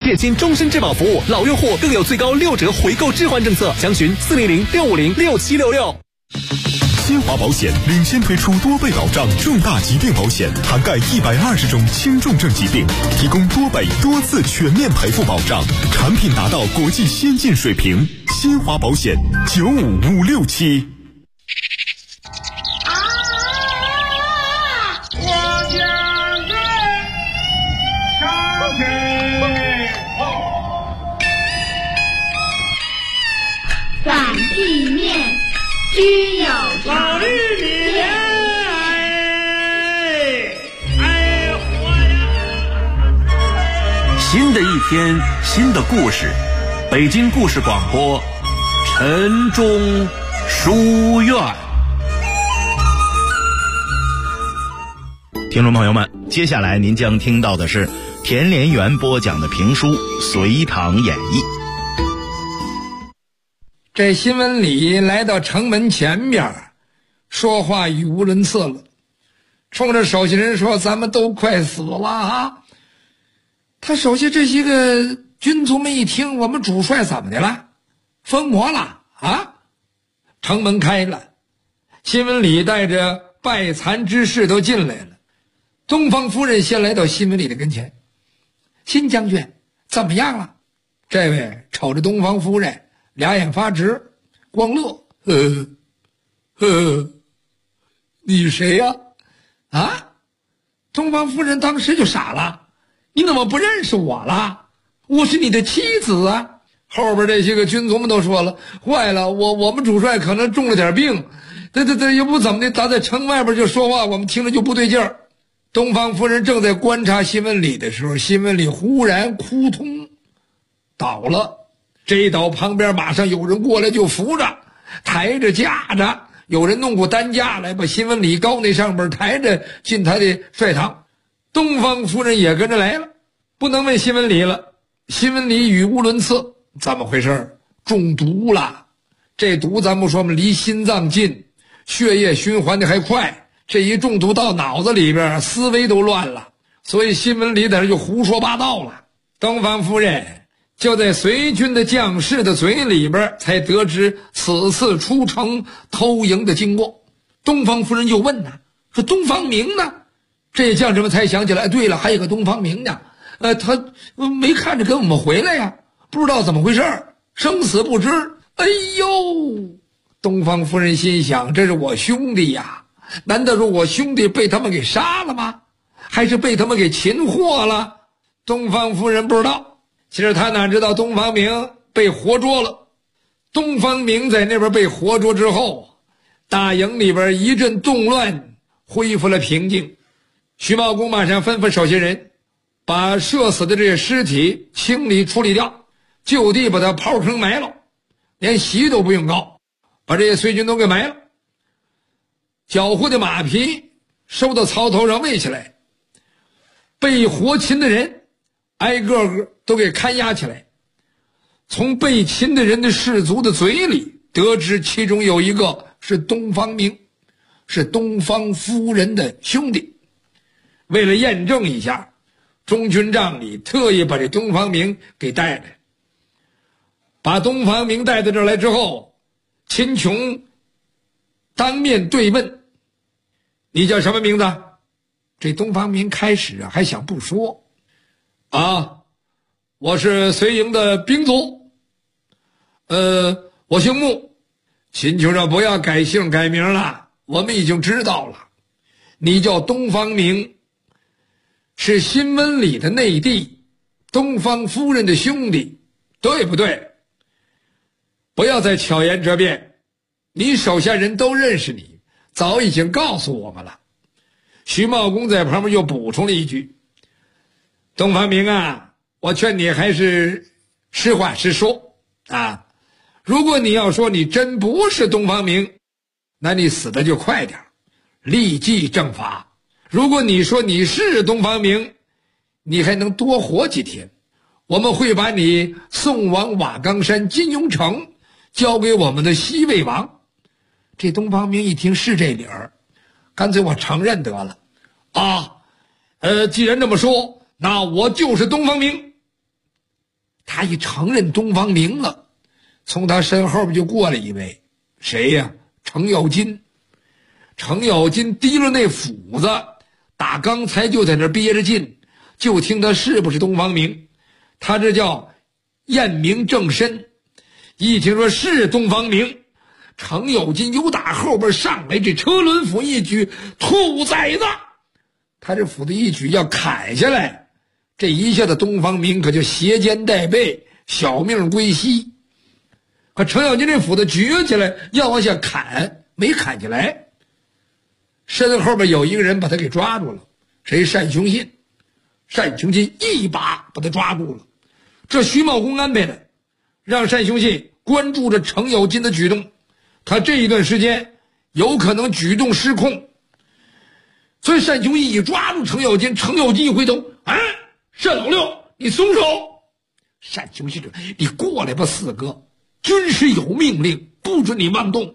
月薪终身质保服务，老用户更有最高6折回购置换政策，详询400-650-6766。 新华保险领先推出多倍保障重大疾病保险，涵盖120种轻重症疾病，提供多倍多次全面赔付保障，产品达到国际先进水平。新华保险95567。 反地面均有老绿里面新的一天，新的故事，北京故事广播，晨钟书院。 听众朋友们，接下来您将听到的是田连元播讲的评书《隋唐演义》。 这新闻里来到城门前边，说话语无伦次了，冲着手下人说：“咱们都快死了啊！”他手下这些个军卒们一听，我们主帅怎么的了？疯魔了啊！城门开了，新闻里带着拜残之士都进来了。东方夫人先来到新闻里的跟前：“新将军怎么样了？”这位瞅着东方夫人，俩眼发直，光乐。你谁呀？啊？东方夫人当时就傻了，你怎么不认识我了？我是你的妻子啊！后边这些个军卒们都说了，坏了，我们主帅可能中了点病，这又不怎么的，他在城外边就说话，我们听着就不对劲儿。东方夫人正在观察新闻里的时候，新闻里忽然扑通倒了。这一倒，旁边马上有人过来就扶着抬着架着，有人弄过担架来把新闻里高那上边抬着进他的帅堂。东方夫人也跟着来了，不能问新闻里了，新闻里语无伦次，怎么回事？中毒了。这毒咱不说嘛，离心脏近，血液循环的还快，这一中毒到脑子里边，思维都乱了，所以新闻里在这就胡说八道了。东方夫人就在隋军的将士的嘴里边才得知此次出城偷营的经过。东方夫人就问呢，说东方明呢？这将士们才想起来，对了，还有个东方明呢，他没看着跟我们回来呀，不知道怎么回事，生死不知。哎呦，东方夫人心想，这是我兄弟呀，难道说我兄弟被他们给杀了吗？还是被他们给擒获了？东方夫人不知道。其实他哪知道东方明被活捉了。东方明在那边被活捉之后，大营里边一阵动乱，恢复了平静。徐茂公马上吩咐手下人把射死的这些尸体清理处理掉，就地把它刨坑埋了，连席都不用高，把这些隋军都给埋了。缴获的马匹收到槽头上喂起来，被活擒的人挨个个都给看押起来。从被擒的人的士卒的嘴里得知，其中有一个是东方明，是东方夫人的兄弟。为了验证一下，中军帐里特意把这东方明给带来。把东方明带到这儿来之后，秦琼当面对问：“你叫什么名字？”这东方明开始还想不说。我是隋营的兵卒，我姓穆。秦琼说：“不要改姓改名了，我们已经知道了，你叫东方明，是新闻里的内地东方夫人的兄弟，对不对？不要再巧言折辩，你手下人都认识你，早已经告诉我们了。”徐茂公在旁边又补充了一句：“东方明啊，我劝你还是实话实说啊！如果你要说你真不是东方明，那你死的就快点，立即正法。如果你说你是东方明，你还能多活几天，我们会把你送往瓦岗山金庸城，交给我们的西魏王。”这东方明一听是这理儿，干脆我承认得了既然这么说，那我就是东方明。 他一承认东方明了，从他身后边就过来一位，谁呀？程咬金。程咬金提了那斧子，打刚才就在那憋着劲，就听他是不是东方明。他这叫验明正身，一听说是东方明，程咬金又打后边上来，这车轮斧一举，兔崽子！他这斧子一举要砍下来，这一下子东方明可就斜肩带背，小命归西。可程咬金这斧子举起来要往下砍，没砍下来，身后边有一个人把他给抓住了，谁？单雄信。单雄信一把把他抓住了。这徐茂公安排的，让单雄信关注着程咬金的举动，他这一段时间有可能举动失控。所以单雄信一抓住程咬金，程咬金一回头，单老六，你松手！单雄信说：“你过来吧，四哥，军师有命令，不准你妄动。”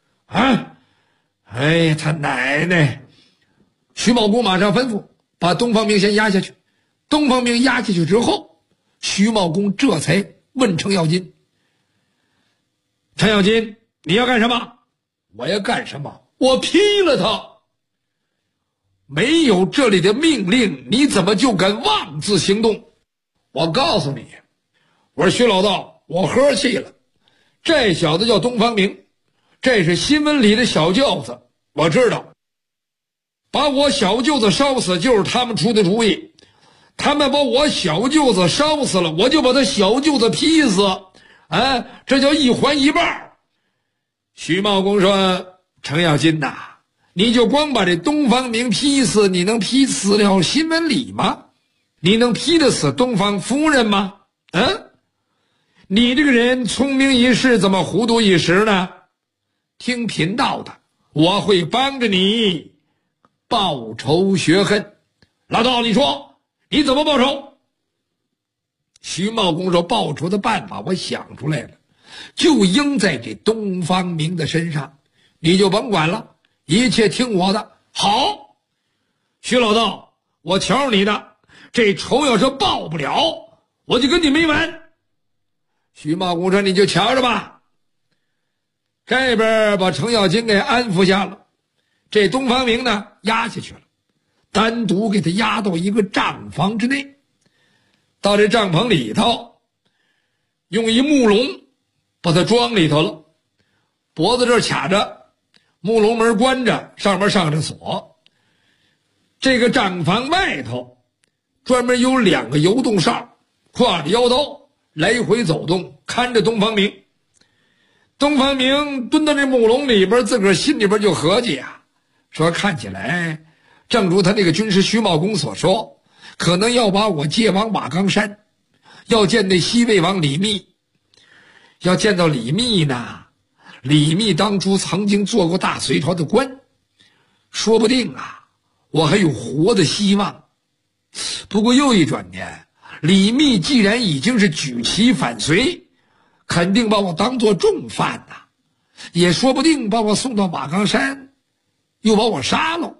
哎，他奶奶！徐茂公马上吩咐把东方明先压下去。东方明压下去之后，徐茂公这才问程咬金：“程咬金，你要干什么？”“我要干什么？我劈了他！没有这里的命令，你怎么就敢妄自行动？我告诉你，我说徐老道，我喝气了。这小子叫东方明，这是新闻里的小舅子，我知道。把我小舅子烧死就是他们出的主意，他们把我小舅子烧死了，我就把他小舅子劈死，这叫一环一半。”徐茂公说：“程咬金呐，你就光把这东方明劈死，你能劈死了新闻里吗？你能劈得死东方夫人吗？你这个人聪明一世，怎么糊涂一时呢？听贫道的，我会帮着你报仇雪恨。老道，你说你怎么报仇？”徐茂公说：“报仇的办法我想出来了，就应在这东方明的身上，你就甭管了，一切听我的。”“好，徐老道，我瞧你的，这仇要是报不了，我就跟你没完。”徐茂公说：“你就瞧着吧。”这边把程咬金给安抚下了，这东方明呢压下去了，单独给他压到一个帐房之内。到这帐篷里头，用一木笼把他装里头了，脖子这儿卡着，木笼门关着，上面上着锁。这个帐房外头专门有2个游动哨，挎着腰刀来回走动，看着东方明。东方明蹲到这木笼里边，自个儿心里边就合计说看起来正如他那个军师徐茂公所说，可能要把我接往瓦岗山，要见那西魏王李密。要见到李密呢，李密当初曾经做过大隋朝的官，说不定我还有活的希望。不过又一转念，李密既然已经是举旗反隋，肯定把我当作重犯也说不定把我送到瓦岗山，又把我杀了。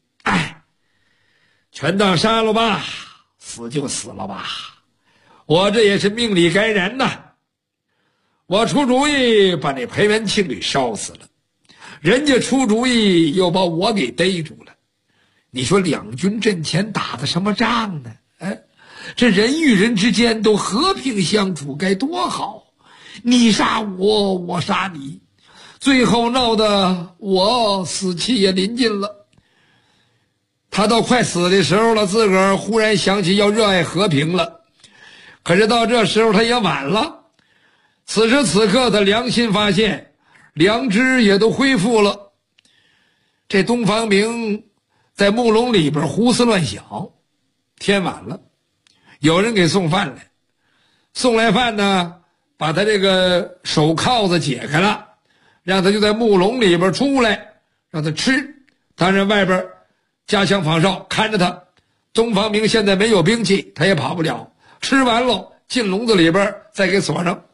全当杀了吧，死就死了吧，我这也是命里该然呐。我出主意把那裴元庆给烧死了，人家出主意又把我给逮住了。你说两军阵前打的什么仗呢？这人与人之间都和平相处该多好，你杀我，我杀你，最后闹得我死期也临近了。他到快死的时候了，自个儿忽然想起要热爱和平了，可是到这时候他也晚了。此时此刻他良心发现，良知也都恢复了。这东方明在木笼里边胡思乱想，天晚了，有人给送饭来，送来饭呢，把他这个手铐子解开了，让他就在木笼里边出来，让他吃。当然外边加强防哨看着他。东方明现在没有兵器，他也跑不了，吃完了进笼子里边再给锁上。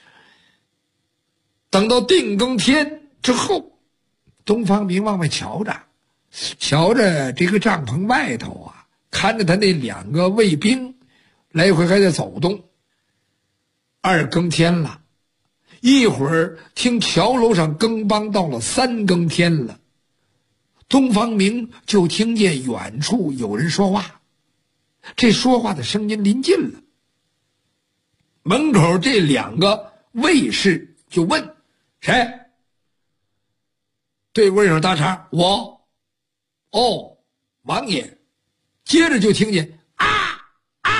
等到定更天之后，东方明往外瞧着这个帐篷外头看着他那2个卫兵来回还在走动。 2更天了，一会儿听桥楼上更梆到了3更天了。东方明就听见远处有人说话，这说话的声音临近了。门口这2个卫士就问：“谁？”对过一声搭茬：“我。”“哦，王爷。”接着就听见啊啊！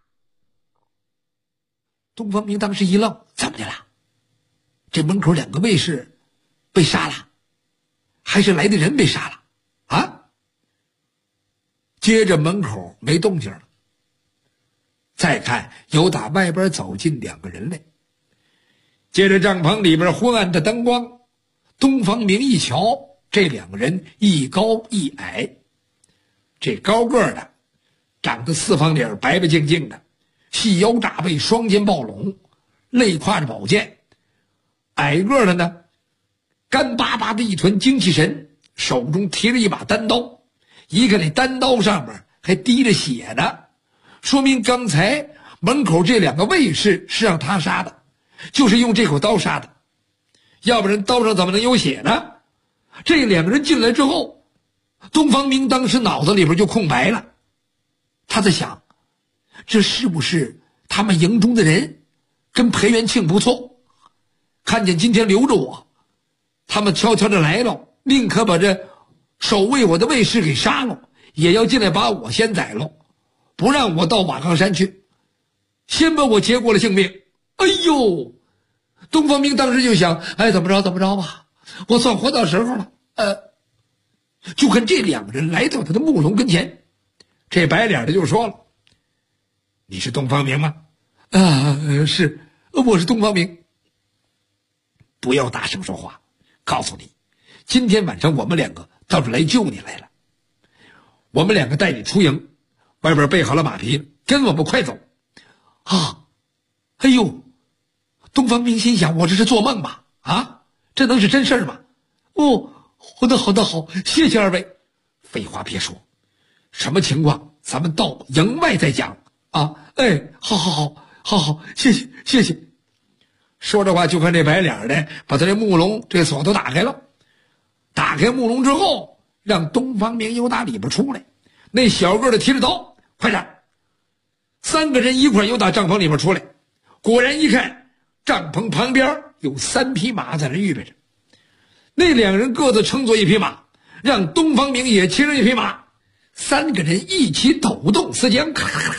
东方明当时一愣，怎么的了？这门口2个卫士被杀了，还是来的人被杀了啊？接着门口没动静了，再看有打外边走进2个人来，接着帐篷里边昏暗的灯光，东方明一瞧，这2个人一高一矮，这高个的长得四方脸，白白净净的，细腰炸背，双肩抱拢，肋挎着宝剑；矮个的呢，干巴巴的一团精气神，手中提着一把单刀，一看那单刀上面还滴着血呢，说明刚才门口这2个卫士是让他杀的，就是用这口刀杀的，要不然刀上怎么能有血呢？这2个人进来之后，东方明当时脑子里边就空白了，他在想，这是不是他们营中的人跟裴元庆不错，看见今天留着我，他们悄悄的来了，宁可把这守卫我的卫士给杀了，也要进来把我先宰了，不让我到瓦岗山去，先把我结过了性命。哎呦，东方明当时就想，怎么着吧，我算活到时候了。就看这2个人来到他的木笼跟前，这白脸的就说了：“你是东方明吗？”“是，我是东方明。”“不要大声说话，告诉你，今天晚上我们2个倒是来救你来了。我们2个带你出营，外边备好了马匹，跟我们快走。”“啊，哎呦！”东方明心想，我这是做梦吧？啊，这能是真事吗？“哦，好的，谢谢2位。”“废话别说，什么情况咱们到营外再讲啊。”“好，谢谢。”说着话，就看这白脸的把他这木笼这锁都打开了。打开木笼之后，让东方明又打里边出来，那小个的提着刀，快点！3个人一块又打帐篷里面出来，果然一看，帐篷旁边有3匹马在那预备着，那2人各自乘坐1匹马，让东方明也骑上1匹马，3个人一起抖动丝缰，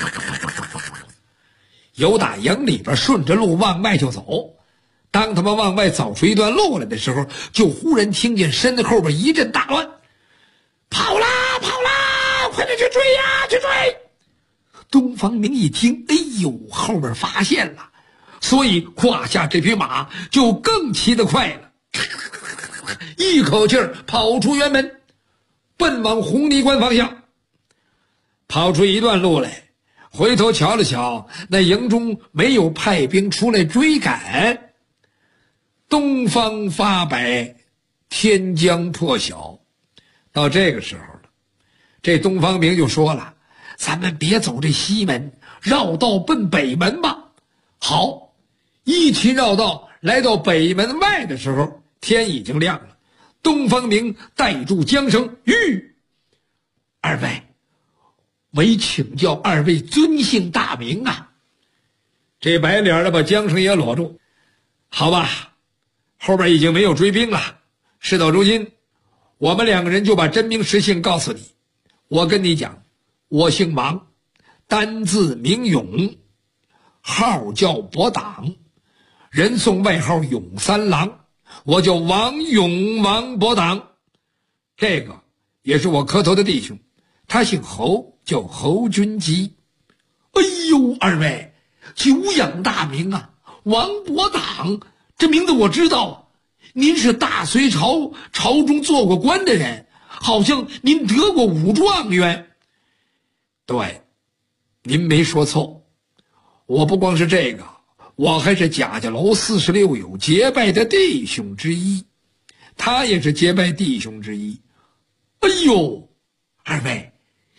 由打营里边顺着路往外就走。当他们往外走出一段路来的时候，就忽然听见身后边一阵大乱，跑啦，快点去追呀，去追！东方明一听，哎呦，后边发现了，所以胯下这匹马就更骑得快了，一口气儿跑出辕门，奔往红泥关方向。跑出一段路来，回头瞧了瞧，那营中没有派兵出来追赶。东方发白，天将破晓。到这个时候了，这东方明就说了：“咱们别走这西门，绕道奔北门吧。”好，一起绕道来到北门外的时候，天已经亮了。东方明带住缰绳，二位，唯请教2位尊姓大名啊？这白脸的把缰绳也裸住。好吧，后边已经没有追兵了，事到如今，我们2个人就把真名实姓告诉你。我跟你讲，我姓王，单字名勇，号叫伯党，人送外号勇三郎，我叫王勇，王伯党。这个也是我磕头的弟兄，他姓侯，叫侯君集。哎呦，2位久仰大名啊，王伯党这名字我知道啊，您是大隋朝中做过官的人，好像您得过武状元。对，您没说错，我不光是这个，我还是贾家楼46友结拜的弟兄之一，他也是结拜弟兄之一。哎呦，2位，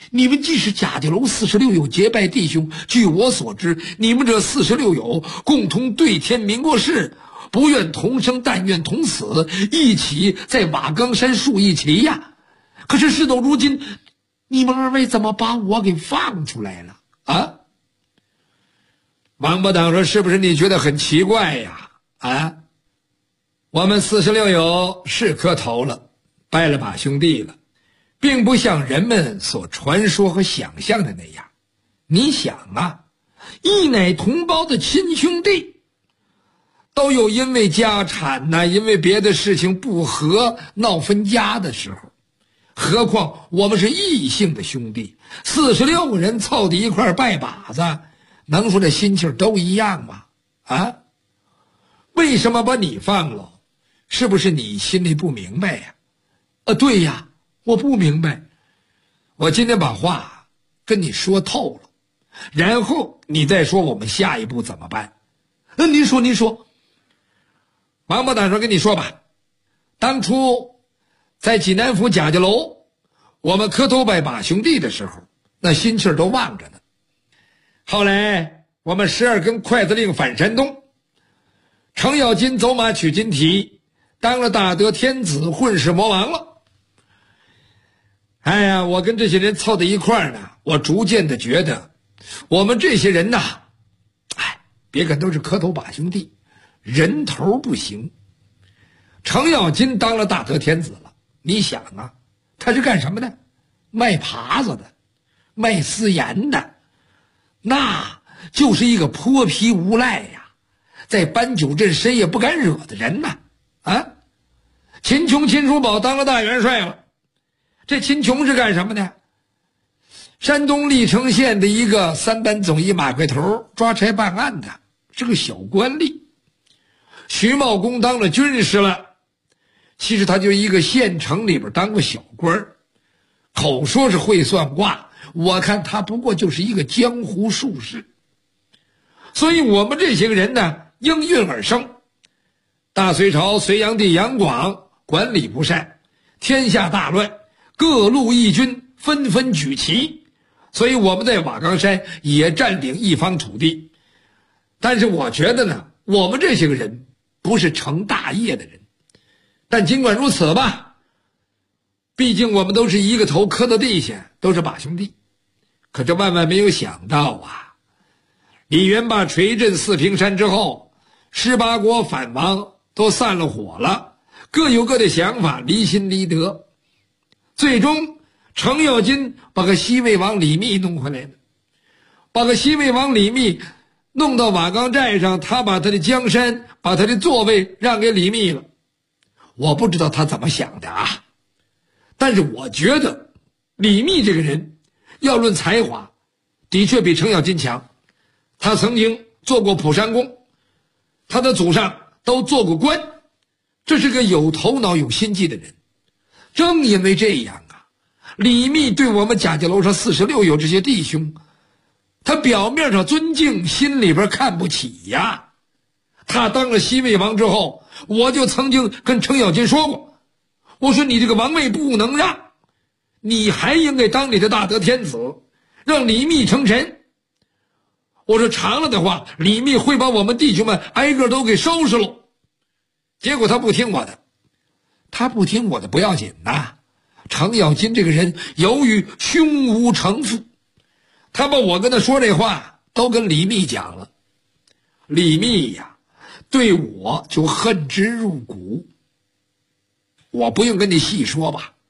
你们既是贾家楼46友结拜弟兄，据我所知，你们这46友共同对天明过誓，不愿同生，但愿同死，一起在瓦岗山树一旗呀。可是事到如今，你们二位怎么把我给放出来了啊？王八党说：“是不是你觉得很奇怪呀？啊，我们46友是磕头了，拜了把兄弟了，并不像人们所传说和想象的那样。你想啊，一奶同胞的亲兄弟，都有因为家产呐，因为别的事情不和闹分家的时候，何况我们是异姓的兄弟，46个人凑在一块拜把子，能说这心情都一样吗？啊，为什么把你放了？是不是你心里不明白呀？对呀，我不明白。我今天把话跟你说透了，然后你再说我们下一步怎么办。您说。王八蛋说：“跟你说吧，当初在济南府贾家楼，我们磕头拜把兄弟的时候，那心气儿都旺着呢。后来我们12根筷子令返山东，程咬金走马取金蹄，当了大德天子，混世魔王了。哎呀，我跟这些人凑在一块儿呢，我逐渐的觉得，我们这些人呐，别看都是磕头把兄弟，人头不行。程咬金当了大德天子了，你想啊，他是干什么的？卖耙子的，卖私盐的，那就是一个泼皮无赖呀，在搬酒镇谁也不敢惹的人呐。啊，秦琼秦叔宝当了大元帅了。这秦琼是干什么的？山东历城县的一个3班总医马块头，抓差办案的，是个小官吏。徐茂公当了军师了，其实他就一个县城里边当过小官，口说是会算卦，我看他不过就是一个江湖术士。所以我们这些个人呢，应运而生。大隋朝隋炀帝杨广管理不善，天下大乱，各路义军纷纷举旗，所以我们在瓦岗山也占领一方土地。但是我觉得呢，我们这些个人不是成大业的人，但尽管如此吧，毕竟我们都是一个头磕到地下，都是把兄弟。可这万万没有想到啊，李元霸锤震四平山之后，18国反王都散了伙了，各有各的想法，离心离德。最终程咬金把个西魏王李密弄回来了，把个西魏王李密弄到瓦岗寨上，他把他的江山，把他的座位让给李密了。我不知道他怎么想的啊，但是我觉得李密这个人要论才华，的确比程咬金强。他曾经做过蒲山公，他的祖上都做过官，这是个有头脑有心计的人。正因为这样啊，李密对我们贾家楼上46友这些弟兄，他表面上尊敬，心里边看不起呀。他当了西魏王之后，我就曾经跟程咬金说过，我说你这个王位不能让，你还应该当你的大德天子，让李密成臣。我说长了的话，李密会把我们弟兄们挨个都给收拾了。结果他不听我的，不要紧呐。程咬金这个人由于胸无城府，他把我跟他说这话都跟李密讲了。李密呀，对我就恨之入骨。我不用跟你细说吧，